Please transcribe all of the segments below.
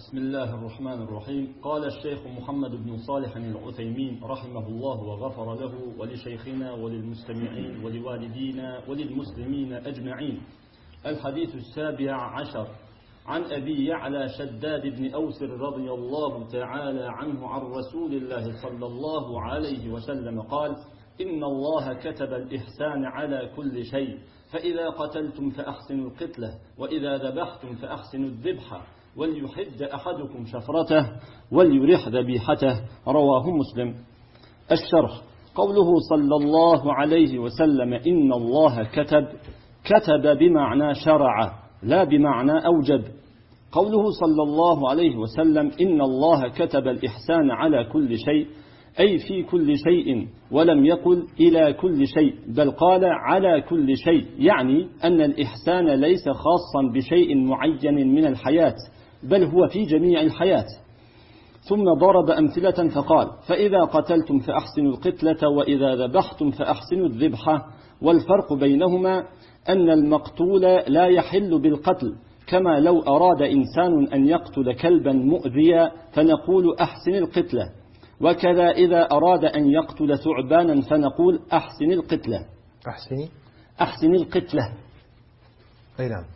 بسم الله الرحمن الرحيم. قال الشيخ محمد بن صالح العثيمين رحمه الله وغفر له ولشيخنا وللمستمعين ولوالدينا وللمسلمين أجمعين. الحديث 17 عن أبي يعلى شداد بن أوس رضي الله تعالى عنه عن رسول الله صلى الله عليه وسلم قال: إن الله كتب الإحسان على كل شيء، فإذا قتلتم فأحسنوا القتلة، وإذا ذبحتم فأحسنوا الذبحة، وليحد أحدكم شفرته وليرح ذبيحته. رواه مسلم. الشرح: قوله صلى الله عليه وسلم إن الله كتب بمعنى شرع لا بمعنى أوجب. قوله صلى الله عليه وسلم إن الله كتب الإحسان على كل شيء أي في كل شيء، ولم يقل إلى كل شيء، بل قال على كل شيء، يعني أن الإحسان ليس خاصا بشيء معين من الحياة، بل هو في جميع الحياة. ثم ضرب أمثلة فقال: فإذا قتلتم فأحسنوا القتلة، وإذا ذبحتم فأحسنوا الذبحة. والفرق بينهما أن المقتول لا يحل بالقتل، كما لو أراد إنسان أن يقتل كلبا مؤذيا فنقول أحسن القتلة، وكذا إذا أراد أن يقتل ثعبانا فنقول أحسن القتلة. أحسن القتلة. أي نعم.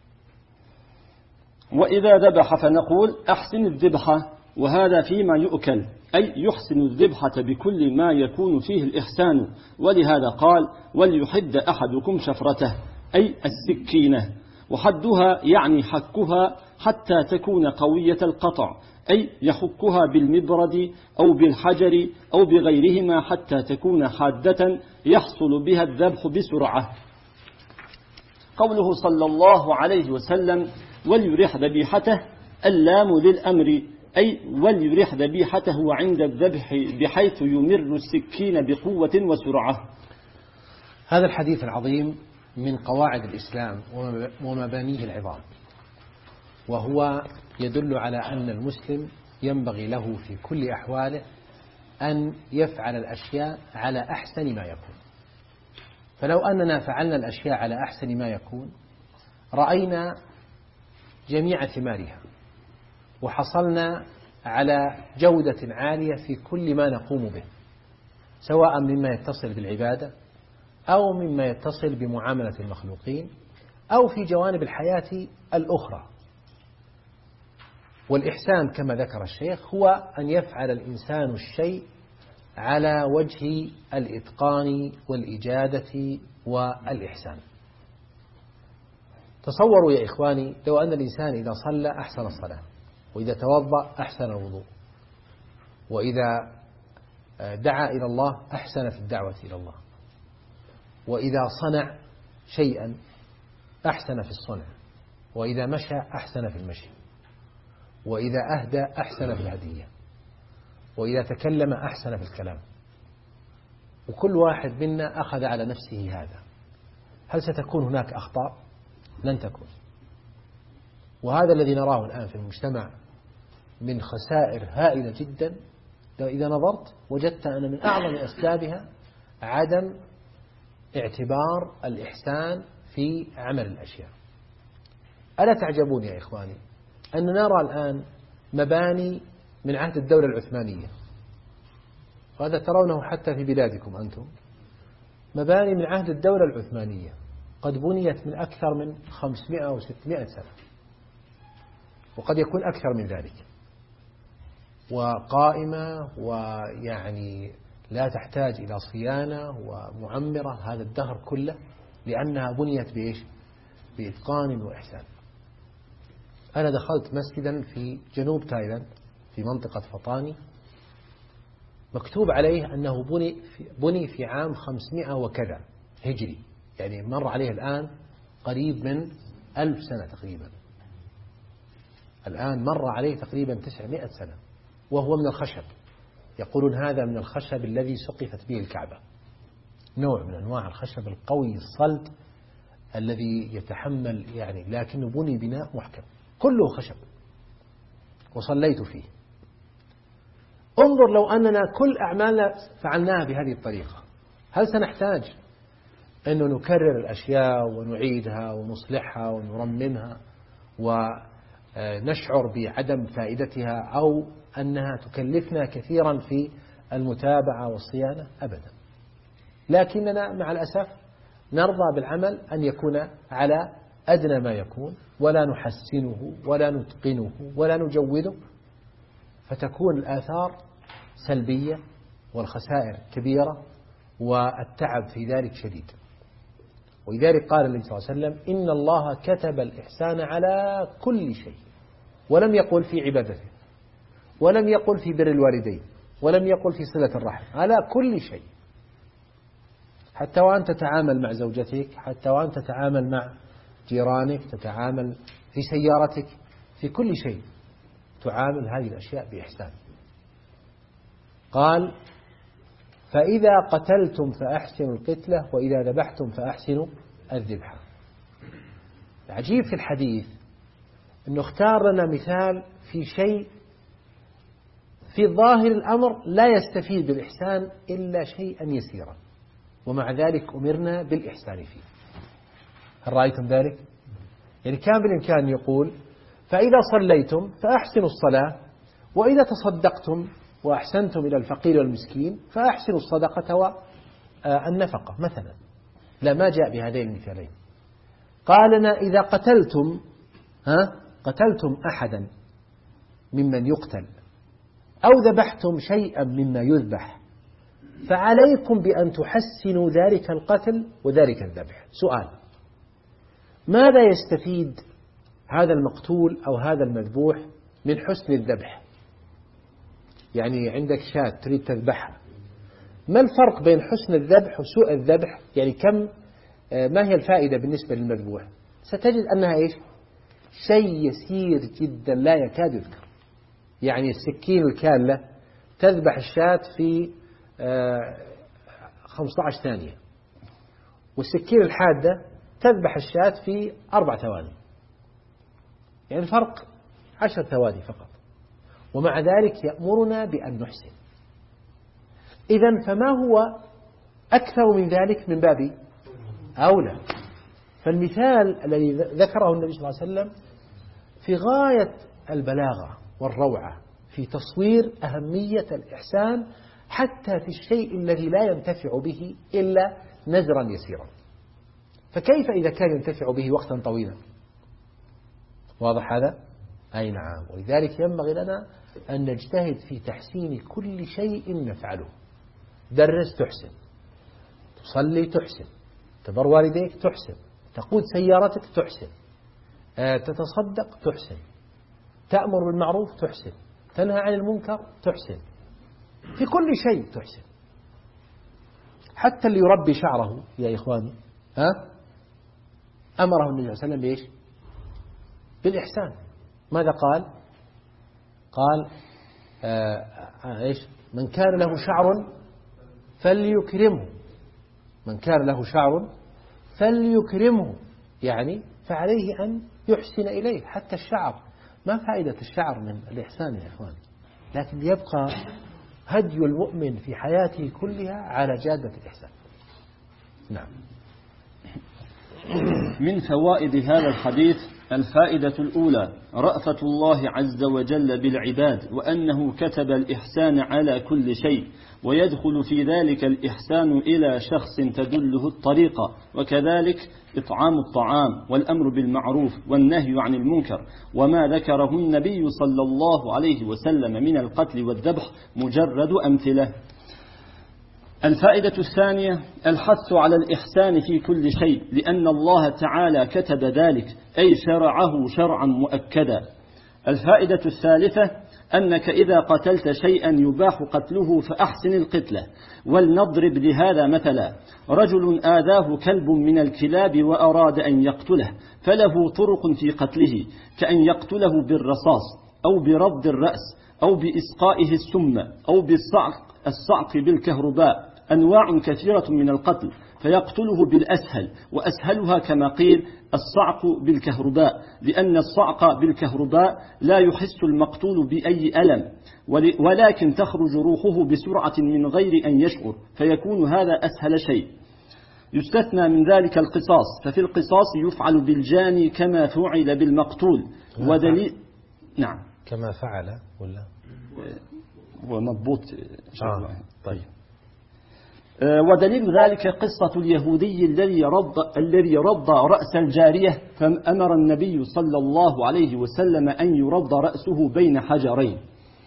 وإذا ذبح فنقول أحسن الذبحة، وهذا فيما يؤكل، أي يحسن الذبحة بكل ما يكون فيه الإحسان. ولهذا قال: وليحد أحدكم شفرته، أي السكينة، وحدها يعني حكها حتى تكون قوية القطع، أي يحكها بالمبرد أو بالحجر أو بغيرهما حتى تكون حادة يحصل بها الذبح بسرعة. قوله صلى الله عليه وسلم وليرح ذبيحته، اللام للأمر، أي وليرح ذبيحته عند الذبح بحيث يمر السكين بقوة وسرعة. هذا الحديث العظيم من قواعد الإسلام ومبانيه العظام، وهو يدل على أن المسلم ينبغي له في كل أحواله أن يفعل الأشياء على أحسن ما يكون. فلو أننا فعلنا الأشياء على أحسن ما يكون رأينا جميع ثمارها، وحصلنا على جودة عالية في كل ما نقوم به، سواء مما يتصل بالعبادة أو مما يتصل بمعاملة المخلوقين أو في جوانب الحياة الأخرى. والإحسان كما ذكر الشيخ هو أن يفعل الإنسان الشيء على وجه الإتقان والإجادة والإحسان. تصوروا يا إخواني لو أن الإنسان إذا صلى أحسن الصلاة، وإذا توضأ أحسن الوضوء، وإذا دعا إلى الله أحسن في الدعوة إلى الله، وإذا صنع شيئا أحسن في الصنع، وإذا مشى أحسن في المشي، وإذا أهدى أحسن في الهدية، وإذا تكلم أحسن في الكلام، وكل واحد منا أخذ على نفسه هذا، هل ستكون هناك أخطاء؟ لن تكون. وهذا الذي نراه الآن في المجتمع من خسائر هائلة جدا، إذا نظرت وجدت أن من أعظم أسبابها عدم اعتبار الإحسان في عمل الأشياء. ألا تعجبون يا إخواني أن نرى الآن مباني من عهد الدولة العثمانية، وهذا ترونه حتى في بلادكم أنتم، مباني من عهد الدولة العثمانية قد بنيت من أكثر من 500 أو 600 سنة، وقد يكون أكثر من ذلك، وقائمة ويعني لا تحتاج إلى صيانة ومعمرة هذا الدهر كله، لأنها بنيت بإيش؟ بإتقان وإحسان. أنا دخلت مسجدا في جنوب تايلاند في منطقة فطاني، مكتوب عليه أنه بني في عام 500 وكذا هجري، يعني مر عليه الآن قريب من 1000 سنة تقريبا، الآن مر عليه تقريبا 900 سنة، وهو من الخشب. يقولون هذا من الخشب الذي سقفت به الكعبة، نوع من أنواع الخشب القوي الصلد الذي يتحمل يعني، لكنه بني بناء محكم كله خشب، وصليت فيه. انظر لو أننا كل أعمالنا فعلناها بهذه الطريقة، هل سنحتاج أن نكرر الأشياء ونعيدها ونصلحها ونرممها نشعر بعدم فائدتها أو أنها تكلفنا كثيرا في المتابعة والصيانة أبدا، لكننا مع الأسف نرضى بالعمل أن يكون على أدنى ما يكون، ولا نحسنه ولا نتقنه ولا نجوده، فتكون الآثار سلبية والخسائر كبيرة والتعب في ذلك شديد. ولذلك قال النبي صلى الله عليه وسلم: إن الله كتب الإحسان على كل شيء، ولم يقل في عبادته، ولم يقل في بر الوالدين، ولم يقل في صلة الرحم، على كل شيء. حتى وأنت تتعامل مع زوجتك، حتى وأنت تتعامل مع جيرانك، تتعامل في سيارتك، في كل شيء تعامل هذه الأشياء بإحسان. قال: فإذا قتلتم فأحسنوا القتلة، وإذا ذبحتم فأحسنوا الذبحة. العجيب في الحديث أنه اختار لنا مثال في شيء في ظاهر الأمر لا يستفيد بالإحسان إلا شيئا يسيرا، ومع ذلك أمرنا بالإحسان فيه. هل رأيتم ذلك؟ يعني كان بالإمكان يقول: فإذا صليتم فأحسنوا الصلاة، وإذا تصدقتم وأحسنتم إلى الفقير والمسكين فأحسنوا الصدقة والنفقة مثلا. لا، ما جاء بهذين المثالين. قال لنا: إذا قتلتم أحدا ممن يقتل، أو ذبحتم شيئا مما يذبح، فعليكم بأن تحسنوا ذلك القتل وذلك الذبح. سؤال: ماذا يستفيد هذا المقتول أو هذا المذبوح من حسن الذبح؟ يعني عندك شاة تريد تذبحها، ما الفرق بين حسن الذبح وسوء الذبح؟ يعني ما هي الفائدة بالنسبة للمذبوح؟ ستجد أنها إيش؟ شيء يسير جدا لا يكاد يذكر. يعني السكين الكالة تذبح الشاة في 15 ثانية، والسكين الحادة تذبح الشاة في 4 ثواني، يعني الفرق 10 ثواني فقط، ومع ذلك يأمرنا بأن نحسن. إذن فما هو أكثر من ذلك من باب أولى. فالمثال الذي ذكره النبي صلى الله عليه وسلم في غاية البلاغة والروعة في تصوير أهمية الإحسان حتى في الشيء الذي لا ينتفع به إلا نزرا يسيرا، فكيف إذا كان ينتفع به وقتا طويلا؟ واضح هذا؟ أي نعم. ولذلك ينبغي لنا أن نجتهد في تحسين كل شيء نفعله. درس تحسن، تصلي تحسن، تبر والديك تحسن، تقود سيارتك تحسن، تتصدق تحسن، تأمر بالمعروف تحسن، تنهى عن المنكر تحسن، في كل شيء تحسن. حتى اللي يربي شعره يا إخواني أمره النبي صلى الله عليه وسلم بإيش؟ بالإحسان. ماذا قال؟ قال إيش؟ من كان له شعر فليكرمه، من كان له شعر فليكرمه، يعني فعليه أن يحسن إليه. حتى الشعر، ما فائدة الشعر من الإحسان يا إخواني؟ لكن يبقى هدي المؤمن في حياته كلها على جادة الإحسان. نعم. من فوائد هذا الحديث: الفائدة الأولى رأفة الله عز وجل بالعباد، وأنه كتب الإحسان على كل شيء، ويدخل في ذلك الإحسان إلى شخص تدله الطريقة، وكذلك إطعام الطعام والأمر بالمعروف والنهي عن المنكر، وما ذكره النبي صلى الله عليه وسلم من القتل والذبح مجرد أمثلة. الفائدة الثانية: الحث على الإحسان في كل شيء، لأن الله تعالى كتب ذلك، أي شرعه شرعا مؤكدا. الفائدة الثالثة: أنك إذا قتلت شيئا يباح قتله فأحسن القتلة. ولنضرب لهذا مثلا: رجل آذاه كلب من الكلاب وأراد أن يقتله، فله طرق في قتله، كأن يقتله بالرصاص، أو بربض الرأس، أو بإسقائه السم، أو بالصعق بالكهرباء، أنواع كثيرة من القتل، فيقتله بالأسهل، وأسهلها كما قيل الصعق بالكهرباء، لأن الصعق بالكهرباء لا يحس المقتول بأي ألم، ولكن تخرج روحه بسرعة من غير أن يشعر، فيكون هذا أسهل شيء. يستثنى من ذلك القصاص، ففي القصاص يفعل بالجاني كما فعل بالمقتول. نعم كما فعل ولا هو مضبوط إن شاء الله. طيب. ودليل ذلك قصة اليهودي الذي رد رأس الجارية، فأمر النبي صلى الله عليه وسلم أن يرد رأسه بين حجرين.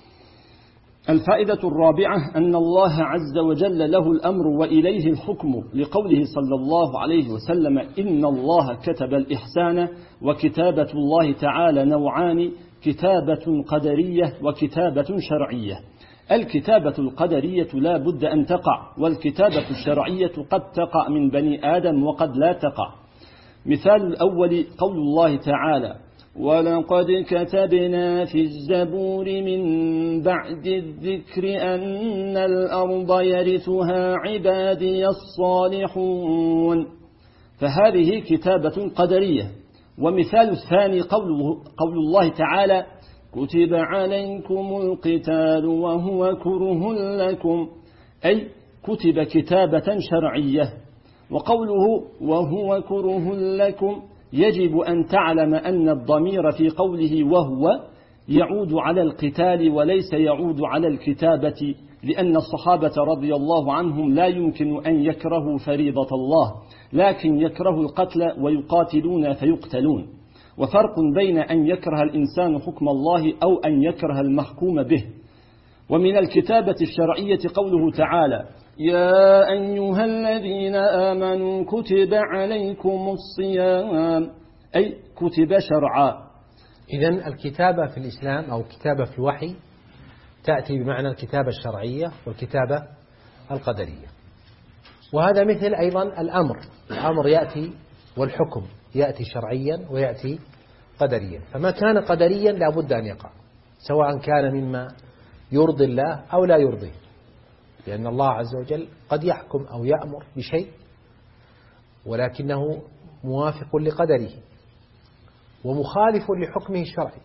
الفائدة الرابعة أن الله عز وجل له الأمر وإليه الحكم، لقوله صلى الله عليه وسلم: إن الله كتب الإحسان. وكتابة الله تعالى نوعان: كتابة قدرية وكتابة شرعية. الكتابة القدرية لا بد أن تقع، والكتابة الشرعية قد تقع من بني آدم وقد لا تقع. مثال الأول قول الله تعالى: ولقد كتبنا في الزبور من بعد الذكر أن الأرض يرثها عبادي الصالحون، فهذه كتابة قدرية. ومثال الثاني قول الله تعالى: كتب عليكم القتال وهو كره لكم، أي كتب كتابة شرعية. وقوله وهو كره لكم يجب أن تعلم أن الضمير في قوله وهو يعود على القتال وليس يعود على الكتابة، لأن الصحابة رضي الله عنهم لا يمكن أن يكرهوا فريضة الله، لكن يكره القتل ويقاتلون فيقتلون. وفرق بين أن يكره الإنسان حكم الله أو أن يكره المحكوم به. ومن الكتابة الشرعية قوله تعالى: يا أيها الذين آمنوا كتب عليكم الصيام، أي كتب شرعا. إذن الكتابة في الإسلام أو كتابة في الوحي تأتي بمعنى الكتابة الشرعية والكتابة القدرية. وهذا مثل أيضا الأمر يأتي والحكم يأتي شرعيا ويأتي قدريا. فما كان قدريا لا بد أن يقع، سواء كان مما يرضي الله أو لا يرضيه، لأن الله عز وجل قد يحكم أو يأمر بشيء ولكنه موافق لقدره ومخالف لحكمه الشرعي.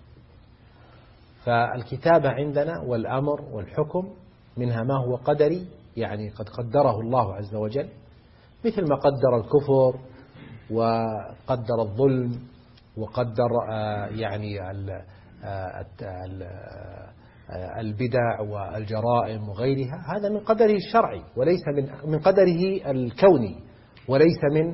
فالكتابة عندنا والأمر والحكم منها ما هو قدري، يعني قد قدره الله عز وجل، مثل ما قدر الكفر وقدر الظلم وقدر يعني البدع والجرائم وغيرها. هذا من قدره الشرعي وليس من قدره الكوني، وليس من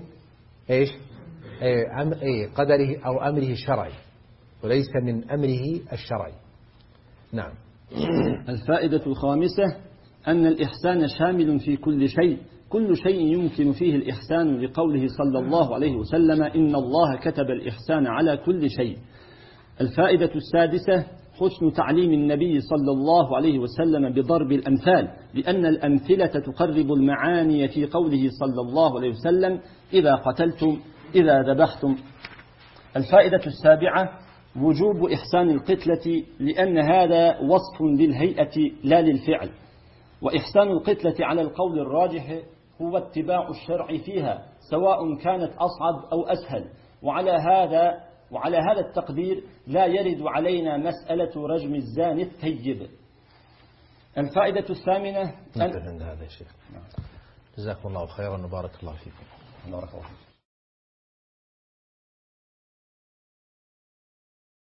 قدره أو أمره الشرعي، وليس من أمره الشرعي. نعم. الفائدة الخامسة أن الإحسان شامل في كل شيء، كل شيء يمكن فيه الإحسان، لقوله صلى الله عليه وسلم: إن الله كتب الإحسان على كل شيء. الفائدة السادسة حسن تعليم النبي صلى الله عليه وسلم بضرب الأمثال، لأن الأمثلة تقرب المعاني، في قوله صلى الله عليه وسلم: إذا قتلتم، إذا ذبحتم. الفائدة السابعة وجوب إحسان القتلة، لأن هذا وصف للهيئة لا للفعل، وإحسان القتلة على القول الراجح هو اتباع الشرع فيها، سواء كانت أصعب أو أسهل. وعلى هذا التقدير لا يرد علينا مسألة رجم الزاني الثيب. الفائدة الثامنة عند هذا الشيء. جزاكم الله خيرا وبارك الله فيكم. بارك الله فيكم.